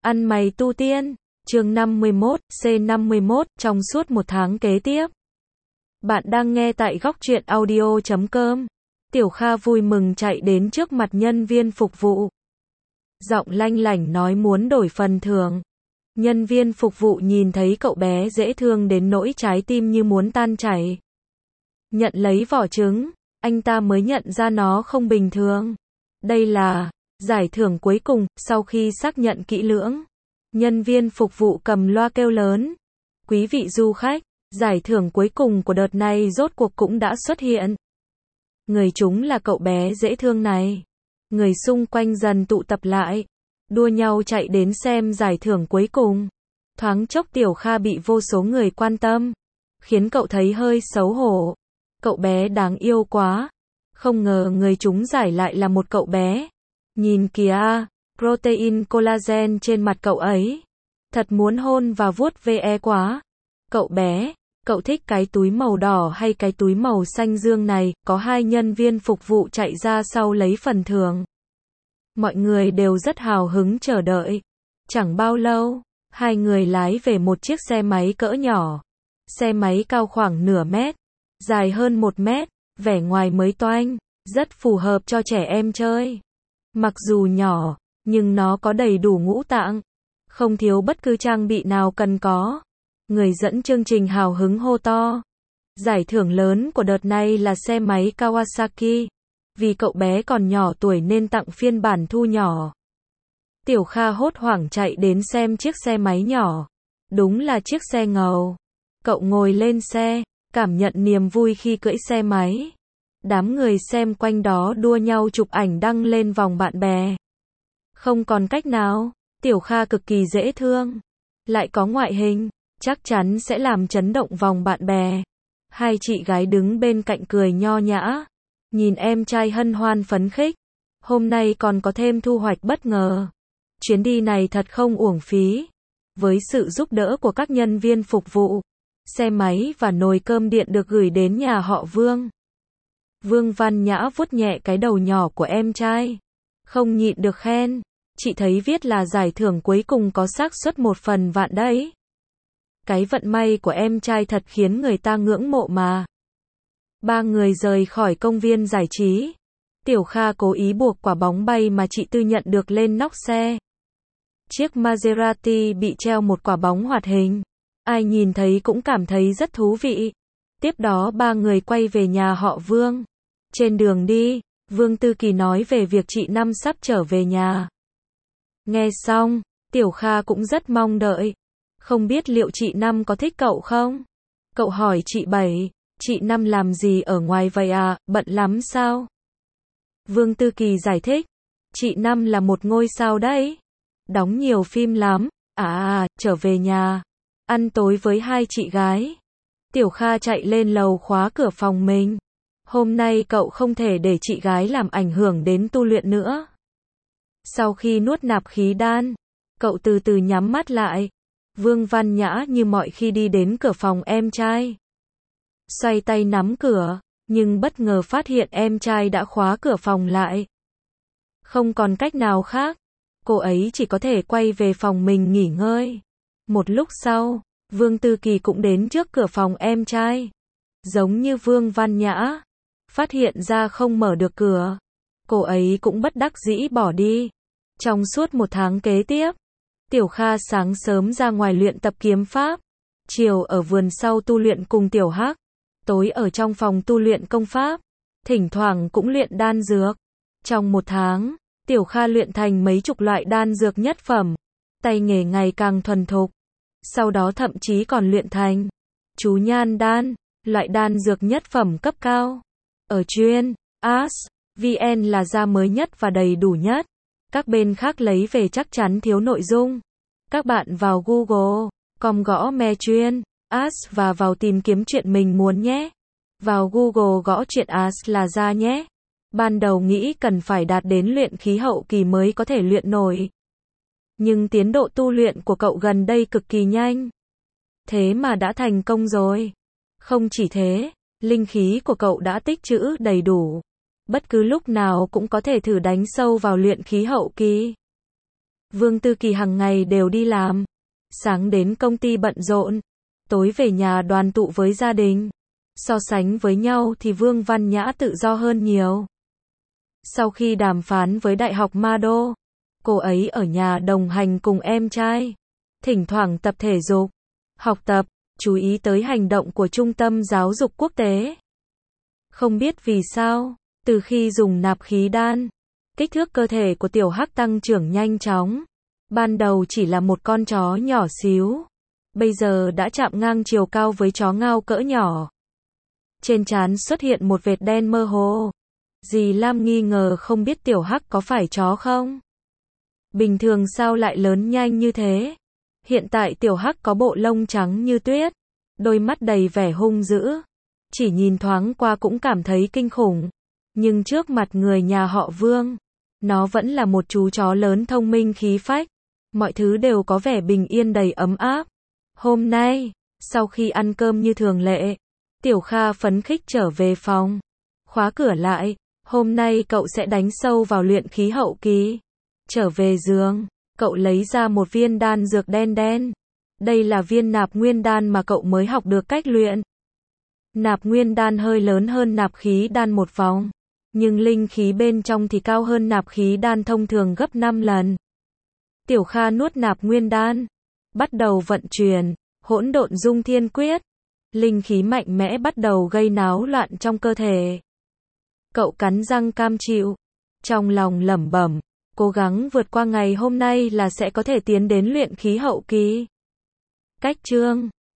Ăn mày tu tiên, chương 51, C51, trong suốt một tháng kế tiếp. Bạn đang nghe tại góc truyện audio.com. Tiểu Kha vui mừng chạy đến trước mặt nhân viên phục vụ. Giọng lanh lảnh nói muốn đổi phần thưởng. Nhân viên phục vụ nhìn thấy cậu bé dễ thương đến nỗi trái tim như muốn tan chảy. Nhận lấy vỏ trứng, anh ta mới nhận ra nó không bình thường. Đây là giải thưởng cuối cùng. Sau khi xác nhận kỹ lưỡng, nhân viên phục vụ cầm loa kêu lớn. Quý vị du khách, giải thưởng cuối cùng của đợt này rốt cuộc cũng đã xuất hiện. Người trúng là cậu bé dễ thương này. Người xung quanh dần tụ tập lại, đua nhau chạy đến xem giải thưởng cuối cùng. Thoáng chốc Tiểu Kha bị vô số người quan tâm, khiến cậu thấy hơi xấu hổ. Cậu bé đáng yêu quá. Không ngờ người trúng giải lại là một cậu bé. Nhìn kìa, protein collagen trên mặt cậu ấy. Thật muốn hôn và vuốt ve quá. Cậu bé, cậu thích cái túi màu đỏ hay cái túi màu xanh dương này? Có hai nhân viên phục vụ chạy ra sau lấy phần thưởng. Mọi người đều rất hào hứng chờ đợi. Chẳng bao lâu, hai người lái về một chiếc xe máy cỡ nhỏ. Xe máy cao khoảng nửa mét, dài hơn 1 mét, vẻ ngoài mới toanh, rất phù hợp cho trẻ em chơi. Mặc dù nhỏ, nhưng nó có đầy đủ ngũ tạng, không thiếu bất cứ trang bị nào cần có. Người dẫn chương trình hào hứng hô to. Giải thưởng lớn của đợt này là xe máy Kawasaki. Vì cậu bé còn nhỏ tuổi nên tặng phiên bản thu nhỏ. Tiểu Kha hốt hoảng chạy đến xem chiếc xe máy nhỏ. Đúng là chiếc xe ngầu. Cậu ngồi lên xe, cảm nhận niềm vui khi cưỡi xe máy. Đám người xem quanh đó đua nhau chụp ảnh đăng lên vòng bạn bè. Không còn cách nào, Tiểu Kha cực kỳ dễ thương, lại có ngoại hình, chắc chắn sẽ làm chấn động vòng bạn bè. Hai chị gái đứng bên cạnh cười nho nhã, nhìn em trai hân hoan phấn khích. Hôm nay còn có thêm thu hoạch bất ngờ. Chuyến đi này thật không uổng phí. Với sự giúp đỡ của các nhân viên phục vụ, xe máy và nồi cơm điện được gửi đến nhà họ Vương. Vương Văn Nhã vuốt nhẹ cái đầu nhỏ của em trai, không nhịn được khen. Chị thấy viết là giải thưởng cuối cùng có xác suất 1/1000 đấy. Cái vận may của em trai thật khiến người ta ngưỡng mộ mà. Ba người rời khỏi công viên giải trí. Tiểu Kha cố ý buộc quả bóng bay mà chị Tư nhận được lên nóc xe. Chiếc Maserati bị treo một quả bóng hoạt hình. Ai nhìn thấy cũng cảm thấy rất thú vị. Tiếp đó ba người quay về nhà họ Vương. Trên đường đi, Vương Tư Kỳ nói về việc chị Năm sắp trở về nhà. Nghe xong, Tiểu Kha cũng rất mong đợi. Không biết liệu chị Năm có thích cậu không? Cậu hỏi chị Bảy, chị Năm làm gì ở ngoài vậy à, bận lắm sao? Vương Tư Kỳ giải thích, chị Năm là một ngôi sao đấy. Đóng nhiều phim lắm. Trở về nhà, ăn tối với hai chị gái. Tiểu Kha chạy lên lầu khóa cửa phòng mình. Hôm nay cậu không thể để chị gái làm ảnh hưởng đến tu luyện nữa. Sau khi nuốt nạp khí đan, cậu từ từ nhắm mắt lại. Vương Văn Nhã như mọi khi đi đến cửa phòng em trai. Xoay tay nắm cửa, nhưng bất ngờ phát hiện em trai đã khóa cửa phòng lại. Không còn cách nào khác, cô ấy chỉ có thể quay về phòng mình nghỉ ngơi. Một lúc sau, Vương Tư Kỳ cũng đến trước cửa phòng em trai. Giống như Vương Văn Nhã, phát hiện ra không mở được cửa, cô ấy cũng bất đắc dĩ bỏ đi. Trong suốt một tháng kế tiếp, Tiểu Kha sáng sớm ra ngoài luyện tập kiếm pháp, chiều ở vườn sau tu luyện cùng Tiểu Hắc, tối ở trong phòng tu luyện công pháp, thỉnh thoảng cũng luyện đan dược. Trong một tháng, Tiểu Kha luyện thành mấy chục loại đan dược nhất phẩm, tay nghề ngày càng thuần thục. Sau đó thậm chí còn luyện thành chú nhan đan, loại đan dược nhất phẩm cấp cao. Ở chuyên VN là ra mới nhất và đầy đủ nhất. Các bên khác lấy về chắc chắn thiếu nội dung. Các bạn vào Google.com gõ me chuyên và vào tìm kiếm chuyện mình muốn nhé. Vào Google gõ chuyện là ra nhé. Ban đầu nghĩ cần phải đạt đến luyện khí hậu kỳ mới có thể luyện nổi. Nhưng tiến độ tu luyện của cậu gần đây cực kỳ nhanh. Thế mà đã thành công rồi. Không chỉ thế, linh khí của cậu đã tích trữ đầy đủ. Bất cứ lúc nào cũng có thể thử đánh sâu vào luyện khí hậu kỳ. Vương Tư Kỳ hàng ngày đều đi làm. Sáng đến công ty bận rộn, tối về nhà đoàn tụ với gia đình. So sánh với nhau thì Vương Văn Nhã tự do hơn nhiều. Sau khi đàm phán với Đại học Mado, cô ấy ở nhà đồng hành cùng em trai. Thỉnh thoảng tập thể dục, học tập, chú ý tới hành động của Trung tâm Giáo dục Quốc tế. Không biết vì sao, từ khi dùng nạp khí đan, kích thước cơ thể của Tiểu Hắc tăng trưởng nhanh chóng. Ban đầu chỉ là một con chó nhỏ xíu, bây giờ đã chạm ngang chiều cao với chó ngao cỡ nhỏ. Trên trán xuất hiện một vệt đen mơ hồ. Dì Lam nghi ngờ không biết Tiểu Hắc có phải chó không? Bình thường sao lại lớn nhanh như thế? Hiện tại Tiểu Hắc có bộ lông trắng như tuyết, đôi mắt đầy vẻ hung dữ. Chỉ nhìn thoáng qua cũng cảm thấy kinh khủng. Nhưng trước mặt người nhà họ Vương, nó vẫn là một chú chó lớn thông minh khí phách. Mọi thứ đều có vẻ bình yên đầy ấm áp. Hôm nay, sau khi ăn cơm như thường lệ, Tiểu Kha phấn khích trở về phòng. Khóa cửa lại, hôm nay cậu sẽ đánh sâu vào luyện khí hậu kỳ. Trở về giường, cậu lấy ra một viên đan dược đen đen. Đây là viên nạp nguyên đan mà cậu mới học được cách luyện. Nạp nguyên đan hơi lớn hơn nạp khí đan một vòng, nhưng linh khí bên trong thì cao hơn nạp khí đan thông thường gấp 5 lần. Tiểu Kha nuốt nạp nguyên đan, bắt đầu vận chuyển Hỗn Độn Dung Thiên Quyết. Linh khí mạnh mẽ bắt đầu gây náo loạn trong cơ thể. Cậu cắn răng cam chịu, trong lòng lẩm bẩm, cố gắng vượt qua ngày hôm nay là sẽ có thể tiến đến luyện khí hậu kỳ. Cách chương